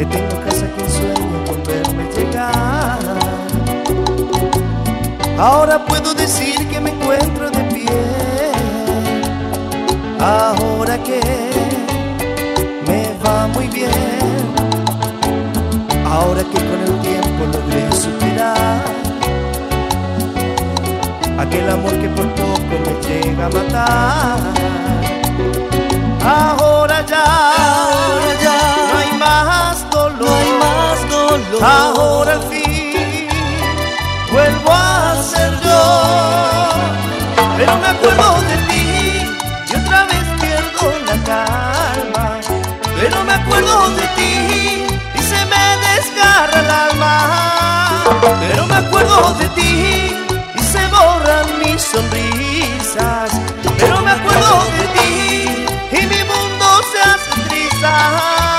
que tengo casa, que sueño con verme llegar. Ahora puedo decir que me encuentro de pie, ahora que me va muy bien, ahora que con el tiempo logré superar aquel amor que por poco me llega a matar. Ahora ya no hay más dolor, ahora al fin vuelvo a ser yo. Pero me acuerdo de ti y otra vez pierdo la calma. Pero me acuerdo de ti y se me desgarra el alma. Pero me acuerdo de ti y se borran mis sonrisas. Pero me acuerdo de ti y mi mundo se hace trizas.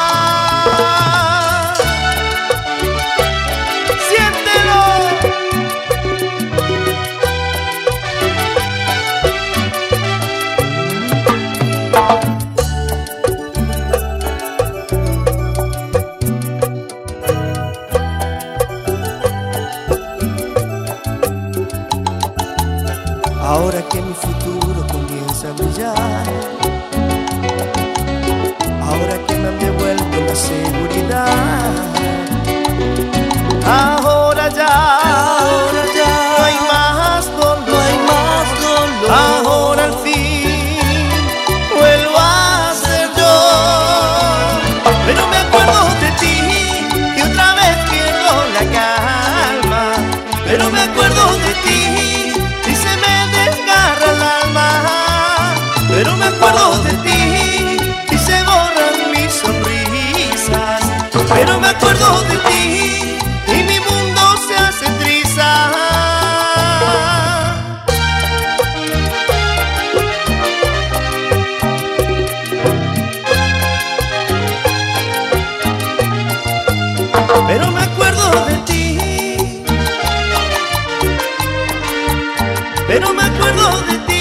Ahora que mi futuro comienza a brillar, ahora que me han devuelto la seguridad, ahora ya no hay más dolor, ahora al fin vuelvo a ser yo. Pero me acuerdo de ti y otra vez pierdo la calma. Pero me acuerdo de ti y se me desgarra el alma. Pero me acuerdo de ti y se borran mis sonrisas. Pero me acuerdo de ti y mi mundo se hace trizas. Pero me acuerdo de ti, pero me acuerdo de ti.